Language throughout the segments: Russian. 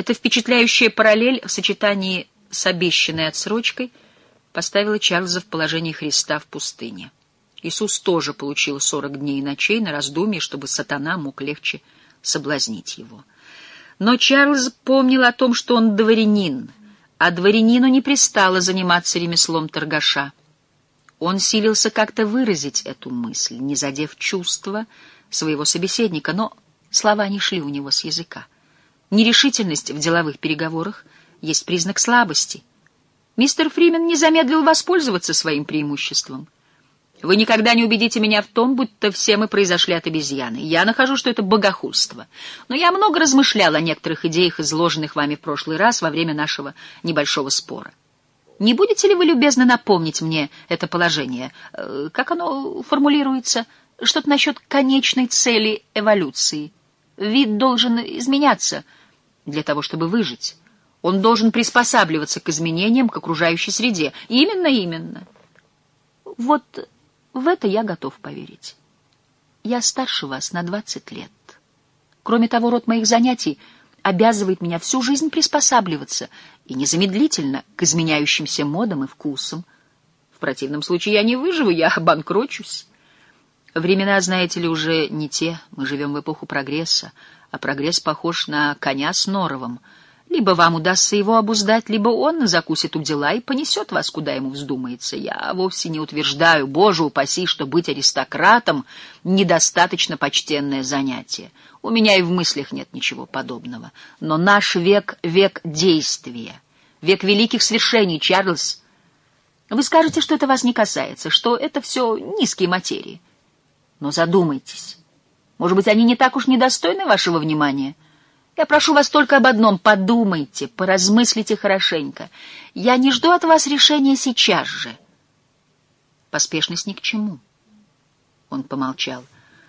Эта впечатляющая параллель в сочетании с обещанной отсрочкой поставила Чарльза в положение Христа в пустыне. Иисус тоже получил 40 дней и ночей на раздумье, чтобы сатана мог легче соблазнить его. Но Чарльз помнил о том, что он дворянин, а дворянину не пристало заниматься ремеслом торгаша. Он силился как-то выразить эту мысль, не задев чувства своего собеседника, но слова не шли у него с языка. Нерешительность в деловых переговорах есть признак слабости. Мистер Фримен не замедлил воспользоваться своим преимуществом. Вы никогда не убедите меня в том, будто все мы произошли от обезьяны. Я нахожу, что это богохульство. Но я много размышлял о некоторых идеях, изложенных вами в прошлый раз во время нашего небольшого спора. Не будете ли вы любезно напомнить мне это положение? Как оно формулируется? Что-то насчет конечной цели эволюции. Вид должен изменяться для того, чтобы выжить. Он должен приспосабливаться к изменениям, к окружающей среде. Именно. Вот в это я готов поверить. Я старше вас на 20 лет. Кроме того, род моих занятий обязывает меня всю жизнь приспосабливаться и незамедлительно к изменяющимся модам и вкусам. В противном случае я не выживу, я обанкрочусь. Времена, знаете ли, уже не те. Мы живем в эпоху прогресса, а прогресс похож на коня с норовом. Либо вам удастся его обуздать, либо он закусит у дела и понесет вас, куда ему вздумается. Я вовсе не утверждаю, Боже упаси, что быть аристократом — недостаточно почтенное занятие. У меня и в мыслях нет ничего подобного. Но наш век — век действия, век великих свершений, Чарльз. Вы скажете, что это вас не касается, что это все низкие материи. Но задумайтесь. Может быть, они не так уж недостойны вашего внимания? Я прошу вас только об одном: подумайте, поразмыслите хорошенько. Я не жду от вас решения сейчас же. Поспешность ни к чему. Он помолчал.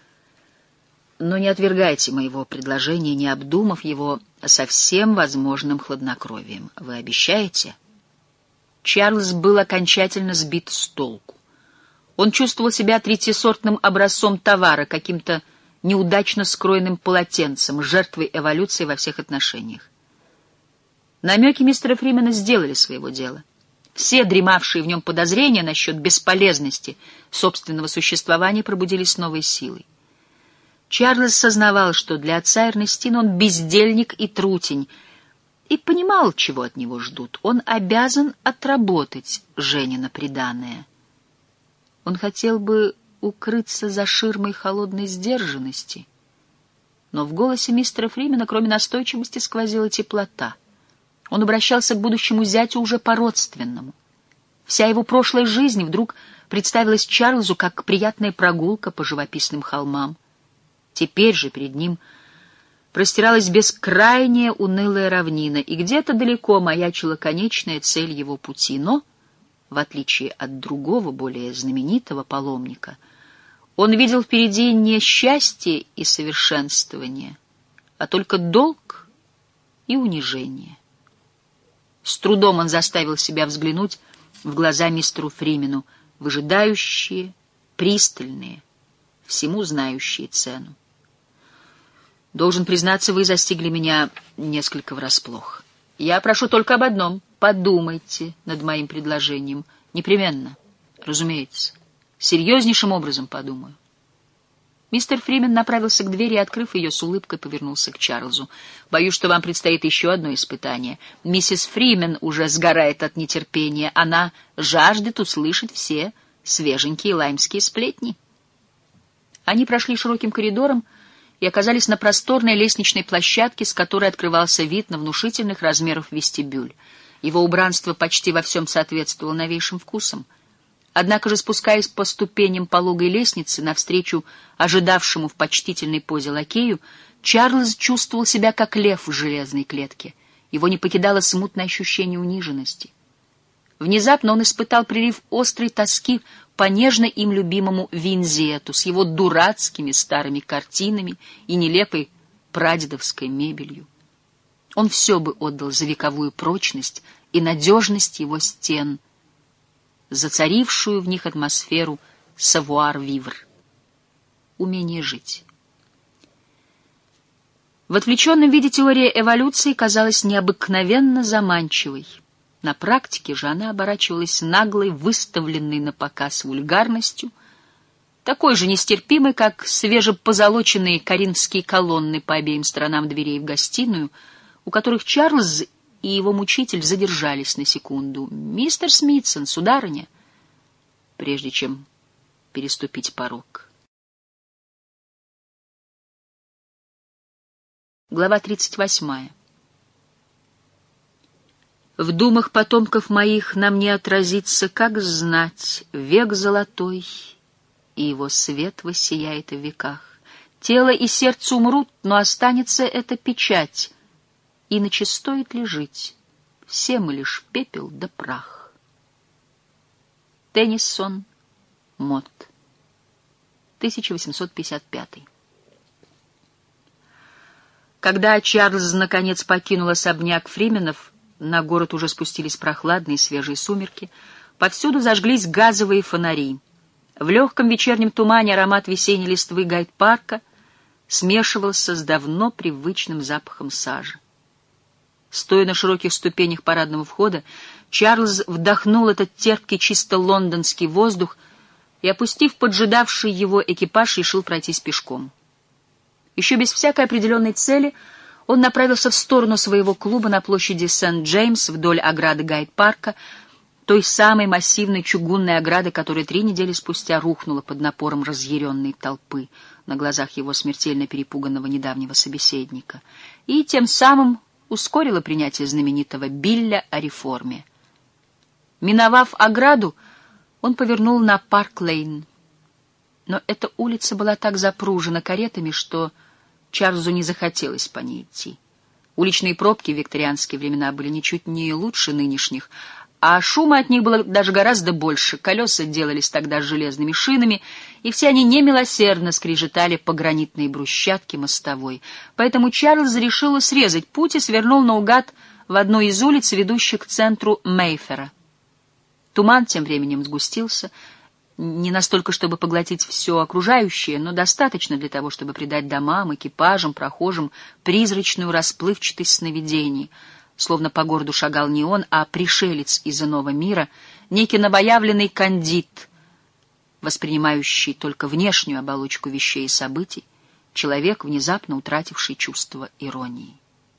Но не отвергайте моего предложения, не обдумав его со всем возможным хладнокровием. Вы обещаете? Чарльз был окончательно сбит с толку. Он чувствовал себя третьесортным образцом товара, каким-то неудачно скроенным полотенцем, жертвой эволюции во всех отношениях. Намеки мистера Фримена сделали своего дела. Все дремавшие в нем подозрения насчет бесполезности собственного существования пробудились с новой силой. Чарльз сознавал, что для отца Эрнестины он бездельник и трутень, и понимал, чего от него ждут. Он обязан отработать Женина приданое. Он хотел бы укрыться за ширмой холодной сдержанности, но в голосе мистера Фримена, кроме настойчивости, сквозила теплота. Он обращался к будущему зятю уже по-родственному. Вся его прошлая жизнь вдруг представилась Чарльзу как приятная прогулка по живописным холмам. Теперь же перед ним простиралась бескрайняя унылая равнина, и где-то далеко маячила конечная цель его пути. Но, в отличие от другого, более знаменитого паломника, он видел впереди не счастье и совершенствование, а только долг и унижение. С трудом он заставил себя взглянуть в глаза мистеру Фримену, выжидающие, пристальные, всему знающие цену. Должен признаться, вы застигли меня несколько врасплох. Я прошу только об одном: подумайте над моим предложением. Непременно, разумеется. Серьезнейшим образом подумаю. Мистер Фримен направился к двери и, открыв ее, с улыбкой повернулся к Чарльзу. «Боюсь, что вам предстоит еще одно испытание. Миссис Фримен уже сгорает от нетерпения. Она жаждет услышать все свеженькие лаймские сплетни». Они прошли широким коридором и оказались на просторной лестничной площадке, с которой открывался вид на внушительных размеров вестибюль. Его убранство почти во всем соответствовало новейшим вкусам. Однако же, спускаясь по ступеням пологой лестницы навстречу ожидавшему в почтительной позе лакею, Чарльз чувствовал себя как лев в железной клетке. Его не покидало смутное ощущение униженности. Внезапно он испытал прилив острой тоски по нежно им любимому Винзету с его дурацкими старыми картинами и нелепой прадедовской мебелью. Он все бы отдал за вековую прочность и надежность его стен, за царившую в них атмосферу savoir-vivre, умение жить. В отвлеченном виде теория эволюции казалась необыкновенно заманчивой. На практике же она оборачивалась наглой, выставленной на показ вульгарностью, такой же нестерпимой, как свежепозолоченные коринфские колонны по обеим сторонам дверей в гостиную, у которых Чарльз и его мучитель задержались на секунду. «Мистер Смитсон, сударыня», прежде чем переступить порог. Глава 38. В думах потомков моих на мне отразится, как знать, век золотой, и его свет воссияет в веках. Тело и сердце умрут, но останется эта печать, иначе стоит ли жить? Все мы лишь пепел да прах. Теннисон Мотт, 1855. Когда Чарльз наконец покинул особняк Фрименов, на город уже спустились прохладные свежие сумерки, повсюду зажглись газовые фонари. В легком вечернем тумане аромат весенней листвы Гайд-парка смешивался с давно привычным запахом сажи. Стоя на широких ступенях парадного входа, Чарльз вдохнул этот терпкий, чисто лондонский воздух и, опустив поджидавший его экипаж, решил пройтись пешком. Еще без всякой определенной цели он направился в сторону своего клуба на площади Сент-Джеймс вдоль ограды Гайд-парка, той самой массивной чугунной ограды, которая 3 недели спустя рухнула под напором разъяренной толпы на глазах его смертельно перепуганного недавнего собеседника, и тем самым ускорила принятие знаменитого билля о реформе. Миновав ограду, он повернул на Парк-Лейн. Но эта улица была так запружена каретами, что Чарльзу не захотелось по ней идти. Уличные пробки в викторианские времена были ничуть не лучше нынешних, а шума от них было даже гораздо больше. Колеса делались тогда с железными шинами, и все они немилосердно скрежетали по гранитной брусчатке мостовой. Поэтому Чарльз решил срезать путь и свернул наугад в одну из улиц, ведущих к центру Мейфера. Туман тем временем сгустился, не настолько, чтобы поглотить все окружающее, но достаточно для того, чтобы придать домам, экипажам, прохожим призрачную расплывчатость сновидений. Словно по городу шагал не он, а пришелец из иного мира, некий новоявленный кандид, воспринимающий только внешнюю оболочку вещей и событий, человек, внезапно утративший чувство иронии.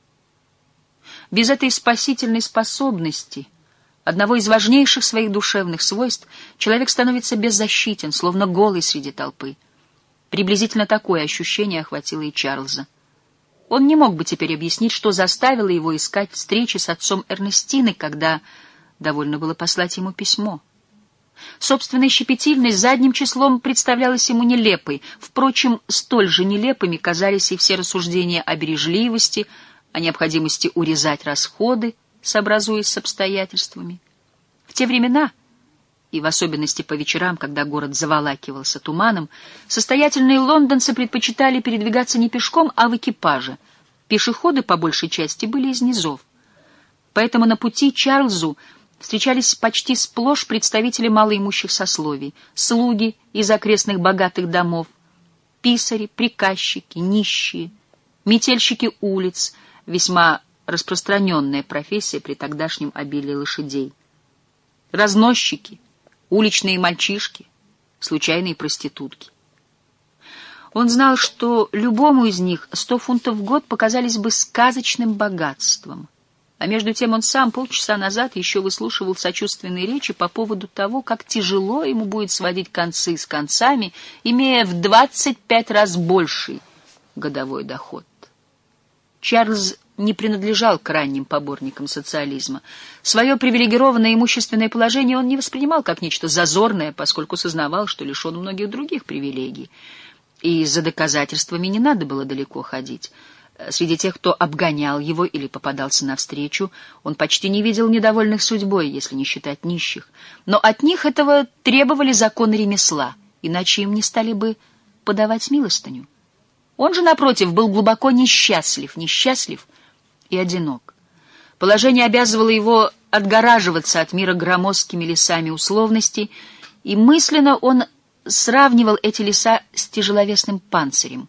Без этой спасительной способности, одного из важнейших своих душевных свойств, человек становится беззащитен, словно голый среди толпы. Приблизительно такое ощущение охватило и Чарльза. Он не мог бы теперь объяснить, что заставило его искать встречи с отцом Эрнестины, когда довольно было послать ему письмо. Собственная щепетильность задним числом представлялась ему нелепой. Впрочем, столь же нелепыми казались и все рассуждения о бережливости, о необходимости урезать расходы, сообразуясь с обстоятельствами. В те времена, и в особенности по вечерам, когда город заволакивался туманом, состоятельные лондонцы предпочитали передвигаться не пешком, а в экипаже. Пешеходы, по большей части, были из низов. Поэтому на пути Чарльзу встречались почти сплошь представители малоимущих сословий, слуги из окрестных богатых домов, писари, приказчики, нищие, метельщики улиц, весьма распространенная профессия при тогдашнем обилии лошадей, разносчики, уличные мальчишки, случайные проститутки. Он знал, что любому из них 100 фунтов в год показались бы сказочным богатством. А между тем он сам полчаса назад еще выслушивал сочувственные речи по поводу того, как тяжело ему будет сводить концы с концами, имея в 25 раз больший годовой доход. Чарльз не принадлежал к ранним поборникам социализма. Свое привилегированное имущественное положение он не воспринимал как нечто зазорное, поскольку сознавал, что лишен многих других привилегий. И за доказательствами не надо было далеко ходить. Среди тех, кто обгонял его или попадался навстречу, он почти не видел недовольных судьбой, если не считать нищих. Но от них этого требовали законы ремесла, иначе им не стали бы подавать милостыню. Он же, напротив, был глубоко несчастлив и одинок. Положение обязывало его отгораживаться от мира громоздкими лесами условностей, и мысленно он сравнивал эти леса с тяжеловесным панцирем,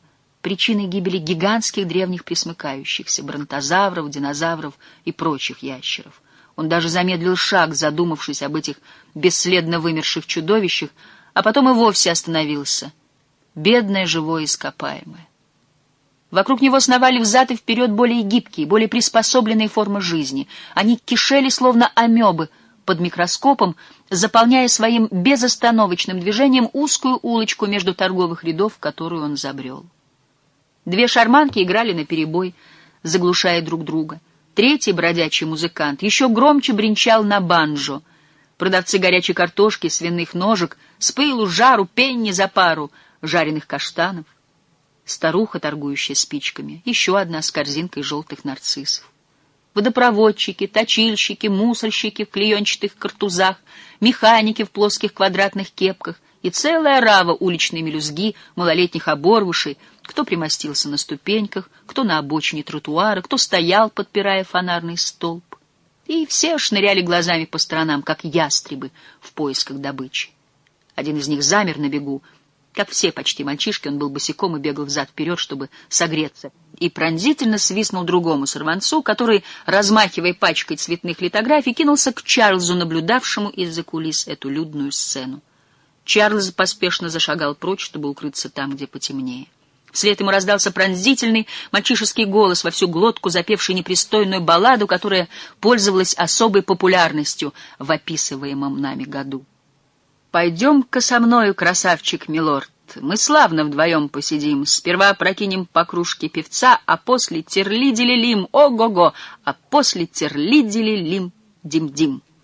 причиной гибели гигантских древних пресмыкающихся, бронтозавров, динозавров и прочих ящеров. Он даже замедлил шаг, задумавшись об этих бесследно вымерших чудовищах, а потом и вовсе остановился. Бедное живое ископаемое. Вокруг него сновали взад и вперед более гибкие, более приспособленные формы жизни. Они кишели, словно амебы, под микроскопом, заполняя своим безостановочным движением узкую улочку между торговых рядов, в которую он забрел. Две шарманки играли наперебой, заглушая друг друга. Третий бродячий музыкант еще громче бренчал на банджо. Продавцы горячей картошки, свиных ножек, с пылу, жару, пенни за пару жареных каштанов. Старуха, торгующая спичками, еще одна с корзинкой желтых нарциссов. Водопроводчики, точильщики, мусорщики в клеенчатых картузах, механики в плоских квадратных кепках и целая орава уличной мелюзги, малолетних оборвышей, кто примостился на ступеньках, кто на обочине тротуара, кто стоял, подпирая фонарный столб. И все шныряли глазами по сторонам, как ястребы в поисках добычи. Один из них замер на бегу. Как все почти мальчишки, он был босиком и бегал взад-вперед, чтобы согреться, и пронзительно свистнул другому сорванцу, который, размахивая пачкой цветных литографий, кинулся к Чарльзу, наблюдавшему из-за кулис эту людную сцену. Чарльз поспешно зашагал прочь, чтобы укрыться там, где потемнее. Вслед ему раздался пронзительный мальчишеский голос во всю глотку, запевший непристойную балладу, которая пользовалась особой популярностью в описываемом нами году. «Пойдем-ка со мною, красавчик милорд, мы славно вдвоем посидим, сперва прокинем по кружке певца, а после терли-дели-лим, ого-го, а после терли-дели-лим, дим-дим».